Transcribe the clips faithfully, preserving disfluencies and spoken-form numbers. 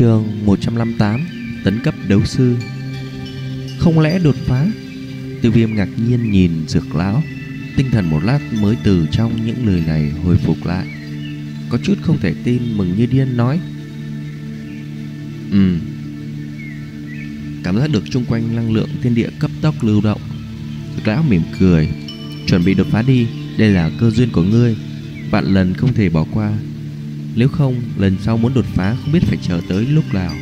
Chương một trăm năm mươi tám. Tấn cấp đấu sư. Không lẽ đột phá? Tiêu Viêm ngạc nhiên nhìn Dược lão. Tinh thần một lát mới từ trong những lời này hồi phục lại. Có chút không thể tin, mừng như điên nói: Ừ. Cảm giác được chung quanh năng lượng thiên địa cấp tốc lưu động. Dược lão mỉm cười: Chuẩn bị đột phá đi, đây là cơ duyên của ngươi, vạn lần không thể bỏ qua. Nếu không, lần sau muốn đột phá không biết phải chờ tới lúc nào.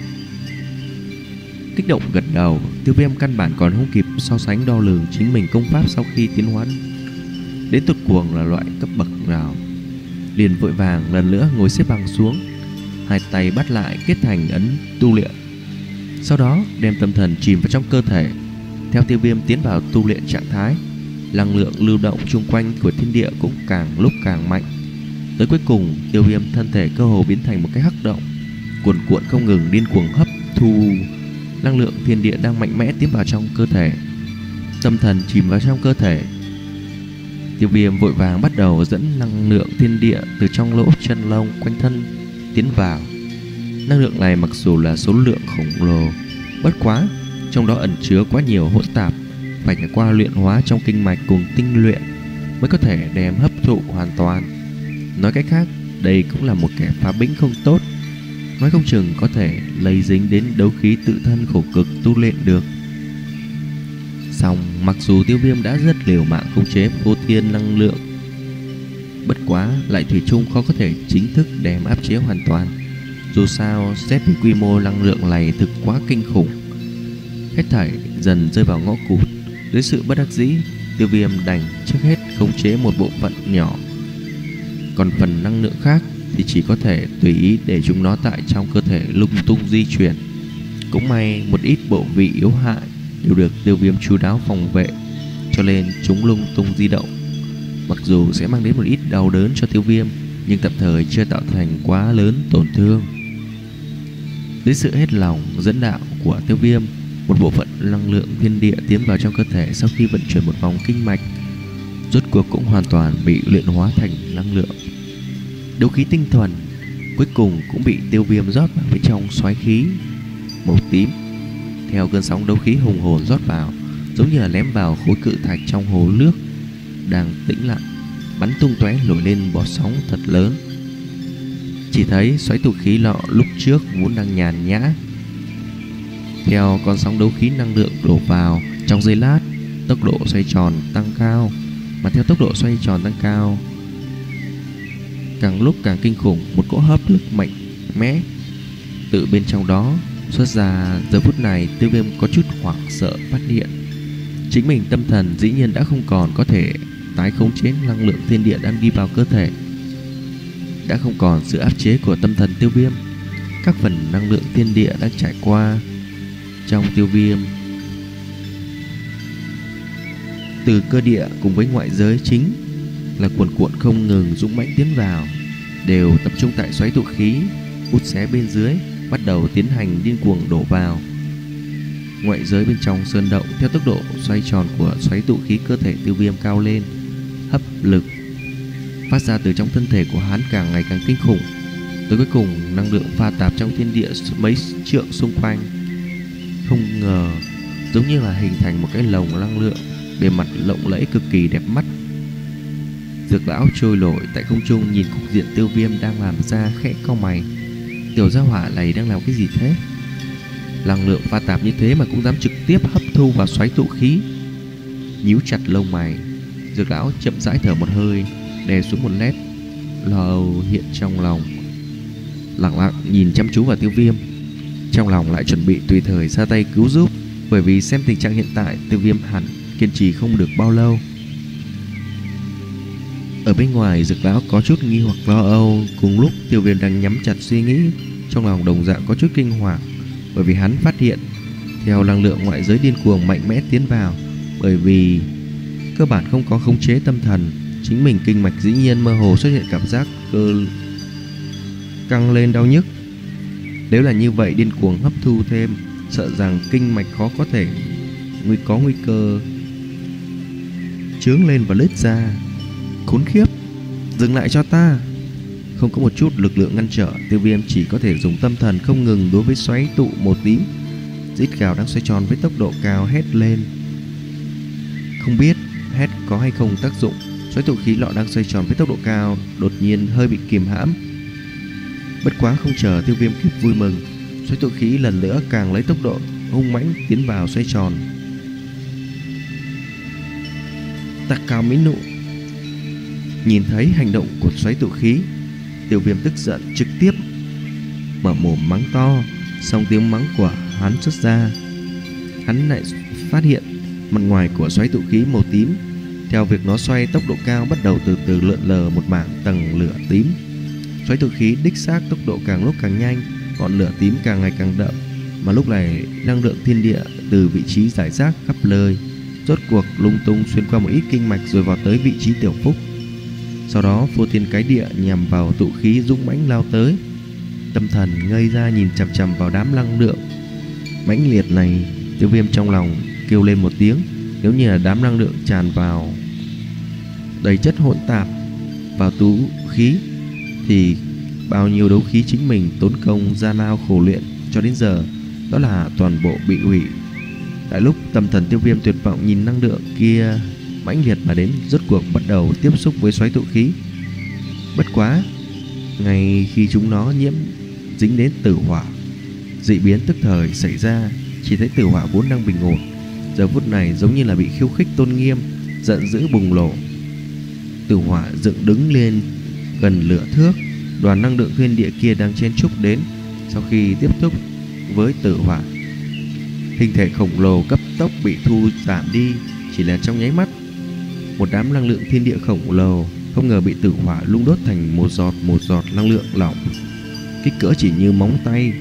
Kích động gật đầu, Tiêu Viêm căn bản còn không kịp so sánh đo lường chính mình công pháp sau khi tiến hóa đến tột cuồng là loại cấp bậc nào. Liền vội vàng lần nữa ngồi xếp bằng xuống, hai tay bắt lại kết thành ấn tu luyện. Sau đó đem tâm thần chìm vào trong cơ thể. Theo Tiêu Viêm tiến vào tu luyện trạng thái, năng lượng lưu động chung quanh của thiên địa cũng càng lúc càng mạnh. Tới cuối cùng, Tiêu Viêm thân thể cơ hồ biến thành một cái hắc động, cuồn cuộn không ngừng điên cuồng hấp thu năng lượng thiên địa đang mạnh mẽ tiến vào trong cơ thể. Tâm thần chìm vào trong cơ thể, Tiêu Viêm vội vàng bắt đầu dẫn năng lượng thiên địa từ trong lỗ chân lông quanh thân tiến vào. Năng lượng này mặc dù là số lượng khổng lồ, bất quá trong đó ẩn chứa quá nhiều hỗn tạp, phải trải qua luyện hóa trong kinh mạch cùng tinh luyện mới có thể đem hấp thụ hoàn toàn. Nói cách khác, đây cũng là một kẻ phá bĩnh không tốt, nói không chừng có thể lây dính đến đấu khí tự thân khổ cực tu luyện được. Xong, mặc dù Tiêu Viêm đã rất liều mạng khống chế vô thiên năng lượng, bất quá lại thủy chung khó có thể chính thức đem áp chế hoàn toàn. Dù sao, xét về quy mô năng lượng này thực quá kinh khủng. Hết thảy dần rơi vào ngõ cụt. Dưới sự bất đắc dĩ, Tiêu Viêm đành trước hết khống chế một bộ phận nhỏ, còn phần năng lượng khác thì chỉ có thể tùy ý để chúng nó tại trong cơ thể lung tung di chuyển. Cũng may một ít bộ vị yếu hại đều được Tiêu Viêm chu đáo phòng vệ, cho nên chúng lung tung di động. Mặc dù sẽ mang đến một ít đau đớn cho Tiêu Viêm, nhưng tạm thời chưa tạo thành quá lớn tổn thương. Dưới sự hết lòng dẫn đạo của Tiêu Viêm, một bộ phận năng lượng thiên địa tiến vào trong cơ thể. Sau khi vận chuyển một vòng kinh mạch, rốt cuộc cũng hoàn toàn bị luyện hóa thành năng lượng. Đấu khí tinh thuần cuối cùng cũng bị Tiêu Viêm rót vào bên trong xoáy khí màu tím. Theo cơn sóng đấu khí hùng hồn rót vào, giống như là ném vào khối cự thạch trong hồ nước đang tĩnh lặng, bắn tung tóe nổi lên bọt sóng thật lớn. Chỉ thấy xoáy tụ khí lọ lúc trước vốn đang nhàn nhã, theo con sóng đấu khí năng lượng đổ vào, trong giây lát tốc độ xoay tròn tăng cao. Mà theo tốc độ xoay tròn tăng cao, càng lúc càng kinh khủng, một cỗ hấp lực mạnh mẽ từ bên trong đó xuất ra. Giờ phút này Tiêu Viêm có chút hoảng sợ phát hiện chính mình tâm thần dĩ nhiên đã không còn có thể tái khống chế năng lượng thiên địa đang đi vào cơ thể. Đã không còn sự áp chế của tâm thần Tiêu Viêm, các phần năng lượng thiên địa đang trải qua trong Tiêu Viêm, từ cơ địa cùng với ngoại giới chính là cuồn cuộn không ngừng dũng mãnh tiến vào, đều tập trung tại xoáy tụ khí út xé bên dưới, bắt đầu tiến hành điên cuồng đổ vào. Ngoại giới bên trong sơn động theo tốc độ xoay tròn của xoáy tụ khí cơ thể Tiêu Viêm cao lên, hấp lực phát ra từ trong thân thể của hắn càng ngày càng kinh khủng. Tới cuối cùng, năng lượng pha tạp trong thiên địa mấy trượng xung quanh không ngờ giống như là hình thành một cái lồng năng lượng, bề mặt lộng lẫy cực kỳ đẹp mắt. Dược lão trôi nổi tại không trung nhìn cục diện Tiêu Viêm đang làm ra, khẽ cau mày. Tiểu gia hỏa này đang làm cái gì thế? Năng lượng pha tạp như thế mà cũng dám trực tiếp hấp thu vào xoáy tụ khí. Nhíu chặt lông mày, Dược lão chậm rãi thở một hơi, đè xuống một nét lo âu hiện trong lòng, lặng lặng nhìn chăm chú vào Tiêu Viêm. Trong lòng lại chuẩn bị tùy thời ra tay cứu giúp, bởi vì xem tình trạng hiện tại Tiêu Viêm hẳn kiên trì không được bao lâu. Ở bên ngoài, Dược lão có chút nghi hoặc lo âu, cùng lúc Tiêu Viêm đang nhắm chặt suy nghĩ, trong lòng đồng dạng có chút kinh hoàng, bởi vì hắn phát hiện theo năng lượng ngoại giới điên cuồng mạnh mẽ tiến vào, bởi vì cơ bản không có khống chế tâm thần, chính mình kinh mạch dĩ nhiên mơ hồ xuất hiện cảm giác cơ căng lên đau nhức. Nếu là như vậy, điên cuồng hấp thu thêm, sợ rằng kinh mạch khó có thể nguy có nguy cơ trướng lên và lết ra. Khốn khiếp, dừng lại cho ta! Không có một chút lực lượng ngăn trở, Tiêu Viêm chỉ có thể dùng tâm thần không ngừng đối với xoáy tụ màu tím. Rít gào đang xoay tròn với tốc độ cao hét lên. Không biết hét có hay không tác dụng, xoáy tụ khí lọ đang xoay tròn với tốc độ cao đột nhiên hơi bị kìm hãm. Bất quá không chờ Tiêu Viêm kịp vui mừng, xoáy tụ khí lần nữa càng lấy tốc độ hung mãnh tiến vào xoay tròn. Tạc cao mỹ nụ. Nhìn thấy hành động của xoáy tụ khí, Tiêu Viêm tức giận trực tiếp mở mồm mắng to. Xong tiếng mắng của hắn xuất ra, hắn lại phát hiện mặt ngoài của xoáy tụ khí màu tím, theo việc nó xoay tốc độ cao, bắt đầu từ từ lượn lờ một mảng tầng lửa tím. Xoáy tụ khí đích xác tốc độ càng lúc càng nhanh, ngọn lửa tím càng ngày càng đậm. Mà lúc này năng lượng thiên địa từ vị trí rải rác khắp nơi rốt cuộc lung tung xuyên qua một ít kinh mạch rồi vào tới vị trí tiểu phúc. Sau đó phô thiên cái địa nhằm vào tụ khí dũng mãnh lao tới. Tâm thần ngây ra nhìn chằm chằm vào đám năng lượng mãnh liệt này. Tiêu Viêm trong lòng kêu lên một tiếng. Nếu như là đám năng lượng tràn vào đầy chất hỗn tạp vào tụ khí thì bao nhiêu đấu khí chính mình tốn công gian lao khổ luyện cho đến giờ đó là toàn bộ bị hủy. Tại lúc tâm thần Tiêu Viêm tuyệt vọng nhìn năng lượng kia mãnh liệt mà đến, rốt cuộc bắt đầu tiếp xúc với xoáy tụ khí. Bất quá ngay khi chúng nó nhiễm dính đến tử hỏa, dị biến tức thời xảy ra. Chỉ thấy tử hỏa vốn đang bình ổn, giờ phút này giống như là bị khiêu khích tôn nghiêm, giận dữ bùng nổ. Tử hỏa dựng đứng lên gần lửa thước. Đoàn năng lượng thiên địa kia đang chen chúc đến. Sau khi tiếp xúc với tử hỏa, hình thể khổng lồ cấp tốc bị thu giảm đi, chỉ là trong nháy mắt. Một đám năng lượng thiên địa khổng lồ không ngờ bị tử hỏa lung đốt thành một giọt một giọt năng lượng lỏng, kích cỡ chỉ như móng tay.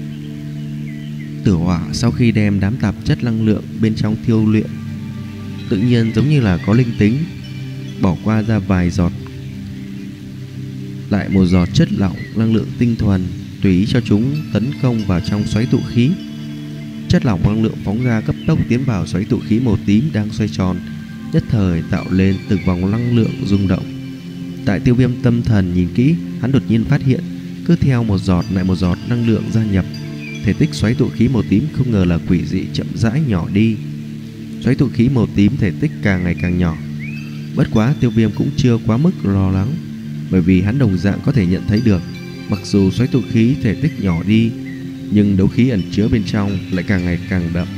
Tử hỏa sau khi đem đám tạp chất năng lượng bên trong thiêu luyện, tự nhiên giống như là có linh tính, bỏ qua ra vài giọt lại một giọt chất lỏng năng lượng tinh thuần, tùy ý cho chúng tấn công vào trong xoáy tụ khí. Chất lỏng năng lượng phóng ra cấp tốc tiến vào xoáy tụ khí màu tím đang xoay tròn, nhất thời tạo lên từng vòng năng lượng rung động. Tại Tiêu Viêm tâm thần nhìn kỹ, hắn đột nhiên phát hiện cứ theo một giọt lại một giọt năng lượng gia nhập, thể tích xoáy tụ khí màu tím không ngờ là quỷ dị chậm rãi nhỏ đi. Xoáy tụ khí màu tím thể tích càng ngày càng nhỏ. Bất quá Tiêu Viêm cũng chưa quá mức lo lắng, bởi vì hắn đồng dạng có thể nhận thấy được, mặc dù xoáy tụ khí thể tích nhỏ đi, nhưng đấu khí ẩn chứa bên trong lại càng ngày càng đậm.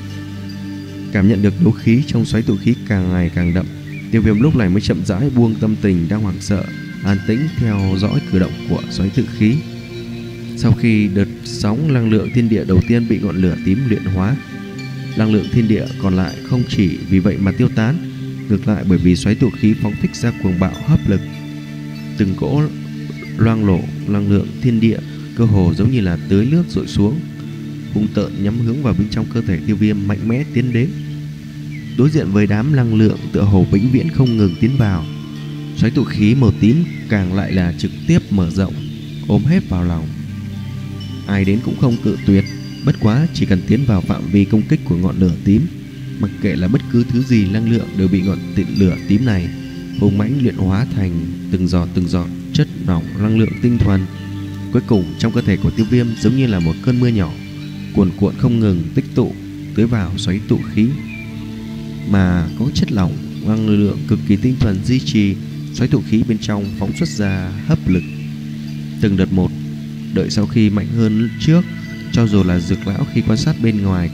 Cảm nhận được đấu khí trong xoáy tụ khí càng ngày càng đậm, Tiêu Viêm lúc này mới chậm rãi buông tâm tình đang hoảng sợ, an tĩnh theo dõi cử động của xoáy tụ khí. Sau khi đợt sóng năng lượng thiên địa đầu tiên bị ngọn lửa tím luyện hóa, năng lượng thiên địa còn lại không chỉ vì vậy mà tiêu tán, ngược lại bởi vì xoáy tụ khí phóng thích ra cuồng bạo hấp lực, từng cỗ loang lổ năng lượng thiên địa cơ hồ giống như là tưới nước dội xuống, hung tợn nhắm hướng vào bên trong cơ thể Tiêu Viêm mạnh mẽ tiến đến. Đối diện với đám năng lượng tựa hồ vĩnh viễn không ngừng tiến vào, xoáy tụ khí màu tím càng lại là trực tiếp mở rộng, ôm hết vào lòng. Ai đến cũng không cự tuyệt, bất quá chỉ cần tiến vào phạm vi công kích của ngọn lửa tím, mặc kệ là bất cứ thứ gì năng lượng đều bị ngọn tịnh lửa tím này hung mãnh luyện hóa thành từng giọt từng giọt chất lỏng năng lượng tinh thuần. Cuối cùng trong cơ thể của Tiêu Viêm giống như là một cơn mưa nhỏ, cuồn cuộn không ngừng tích tụ tưới vào xoáy tụ khí, mà có chất lỏng năng lượng cực kỳ tinh thuần duy trì xoáy tụ khí bên trong phóng xuất ra hấp lực từng đợt một. Đợi sau khi mạnh hơn trước, cho dù là Dược Lão khi quan sát bên ngoài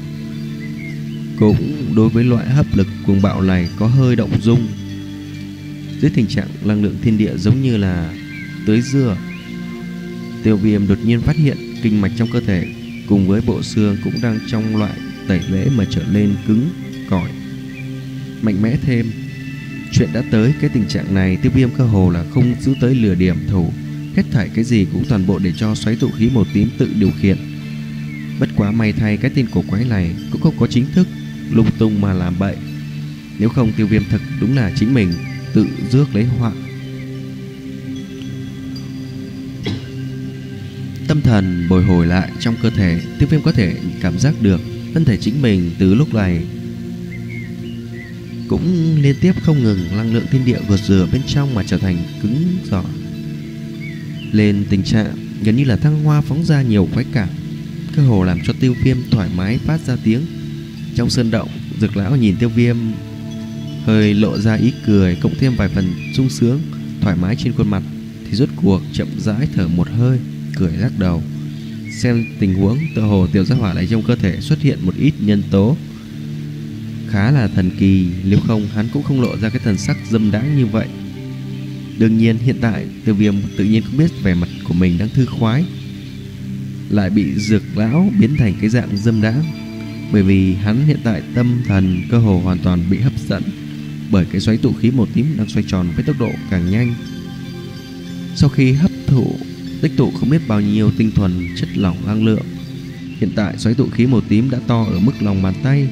cũng đối với loại hấp lực cuồng bạo này có hơi động dung. Dưới tình trạng năng lượng thiên địa giống như là tưới dưa, Tiêu Viêm đột nhiên phát hiện kinh mạch trong cơ thể cùng với bộ xương cũng đang trong loại tẩy lễ mà trở nên cứng cỏi, mạnh mẽ thêm. Chuyện đã tới cái tình trạng này, Tiêu Viêm cơ hồ là không giữ tới lửa điểm thủ, hết thảy cái gì cũng toàn bộ để cho xoáy tụ khí màu tím tự điều khiển. Bất quá may thay cái tên cổ quái này cũng không có chính thức lung tung mà làm bậy, nếu không Tiêu Viêm thật đúng là chính mình tự rước lấy họa. Tâm thần bồi hồi lại trong cơ thể, Tiêu Viêm có thể cảm giác được thân thể chính mình từ lúc này cũng liên tiếp không ngừng năng lượng thiên địa vượt rửa bên trong mà trở thành cứng giỏi. lên tình trạng gần như là thăng hoa, phóng ra nhiều khoái cảm, cơ hồ làm cho Tiêu Viêm thoải mái phát ra tiếng. Trong sơn động, Dược lão nhìn Tiêu Viêm hơi lộ ra ý cười, cộng thêm vài phần sung sướng thoải mái trên khuôn mặt, thì rốt cuộc chậm rãi thở một hơi, cười lắc đầu. Xem tình huống, tựa hồ tiểu gia hỏa này trong cơ thể xuất hiện một ít nhân tố khá là thần kỳ, nếu không hắn cũng không lộ ra cái thần sắc dâm đãng như vậy. Đương nhiên hiện tại Tiêu Viêm tự nhiên cũng biết vẻ mặt của mình đang thư khoái lại bị Dược lão biến thành cái dạng dâm đãng, bởi vì hắn hiện tại tâm thần cơ hồ hoàn toàn bị hấp dẫn bởi cái xoáy tụ khí màu tím đang xoay tròn với tốc độ càng nhanh. Sau khi hấp thụ tích tụ không biết bao nhiêu tinh thuần chất lỏng năng lượng, hiện tại xoáy tụ khí màu tím đã to ở mức lòng bàn tay,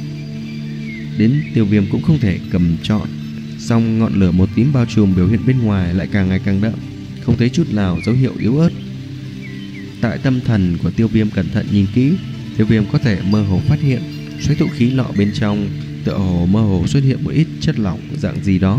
đến Tiêu Viêm cũng không thể cầm trọn. Song ngọn lửa màu tím bao trùm biểu hiện bên ngoài lại càng ngày càng đậm, không thấy chút nào dấu hiệu yếu ớt. Tại tâm thần của Tiêu Viêm cẩn thận nhìn kỹ, Tiêu Viêm có thể mơ hồ phát hiện xoáy tụ khí lọ bên trong tựa hồ mơ hồ xuất hiện một ít chất lỏng dạng gì đó.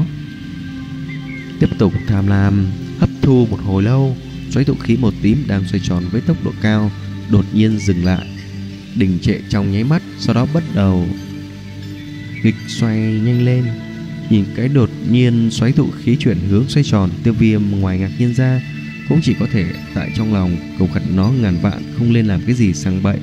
Tiếp tục tham lam hấp thu một hồi lâu, xoáy tụ khí màu tím đang xoay tròn với tốc độ cao đột nhiên dừng lại, đình trệ trong nháy mắt, sau đó bắt đầu nghịch xoay nhanh lên. Nhìn cái đột nhiên xoáy tụ khí chuyển hướng xoay tròn, Tiêu Viêm ngoài ngạc nhiên ra cũng chỉ có thể tại trong lòng cầu khẩn nó ngàn vạn không lên làm cái gì sang bậy.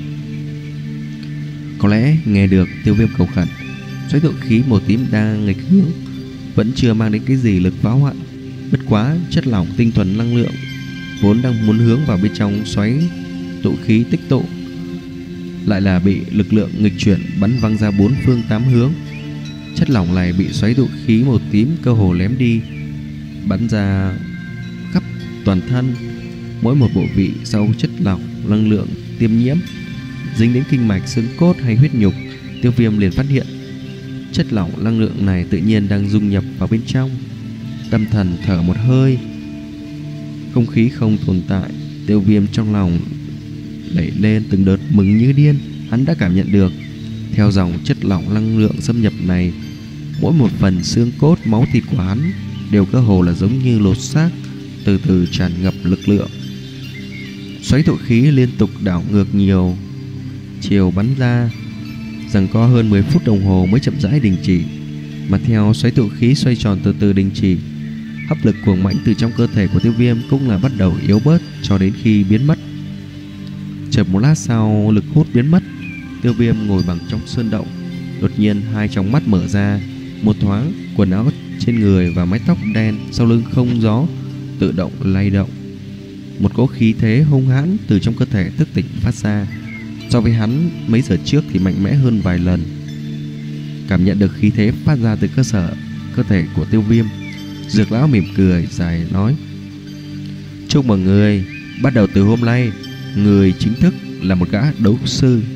Có lẽ nghe được Tiêu Viêm cầu khẩn, xoáy tụ khí màu tím đang nghịch hướng vẫn chưa mang đến cái gì lực phá hoại. Bất quá chất lỏng tinh thuần năng lượng vốn đang muốn hướng vào bên trong xoáy tụ khí tích tụ lại là bị lực lượng nghịch chuyển bắn văng ra bốn phương tám hướng. Chất lỏng này bị xoáy tụ khí màu tím cơ hồ lém đi, bắn ra khắp toàn thân. Mỗi một bộ vị sau chất lỏng năng lượng tiêm nhiễm dính đến kinh mạch, xương cốt hay huyết nhục, Tiêu Viêm liền phát hiện chất lỏng năng lượng này tự nhiên đang dung nhập vào bên trong. Tâm thần thở một hơi, không khí không tồn tại. Tiêu Viêm trong lòng đẩy lên từng đợt mừng như điên. Hắn đã cảm nhận được theo dòng chất lỏng năng lượng xâm nhập này, mỗi một phần xương cốt máu thịt của hắn đều cơ hồ là giống như lột xác, từ từ tràn ngập lực lượng. Xoáy tụ khí liên tục đảo ngược nhiều chiều bắn ra, rằng có hơn mười phút đồng hồ mới chậm rãi đình chỉ. Mà theo xoáy tụ khí xoay tròn từ từ đình chỉ, hấp lực cuồng mãnh từ trong cơ thể của Tiêu Viêm cũng là bắt đầu yếu bớt cho đến khi biến mất. Chợt một lát sau, lực hút biến mất, Tiêu Viêm ngồi bằng trong sơn động. Đột nhiên hai tròng mắt mở ra, một thoáng quần áo trên người và mái tóc đen sau lưng không gió tự động lay động. Một cỗ khí thế hung hãn từ trong cơ thể thức tỉnh phát ra, so với hắn mấy giờ trước thì mạnh mẽ hơn vài lần. Cảm nhận được khí thế phát ra từ cơ sở cơ thể của Tiêu Viêm, Dược lão mỉm cười dài nói: chúc mừng người, bắt đầu từ hôm nay người chính thức là một gã đấu sư.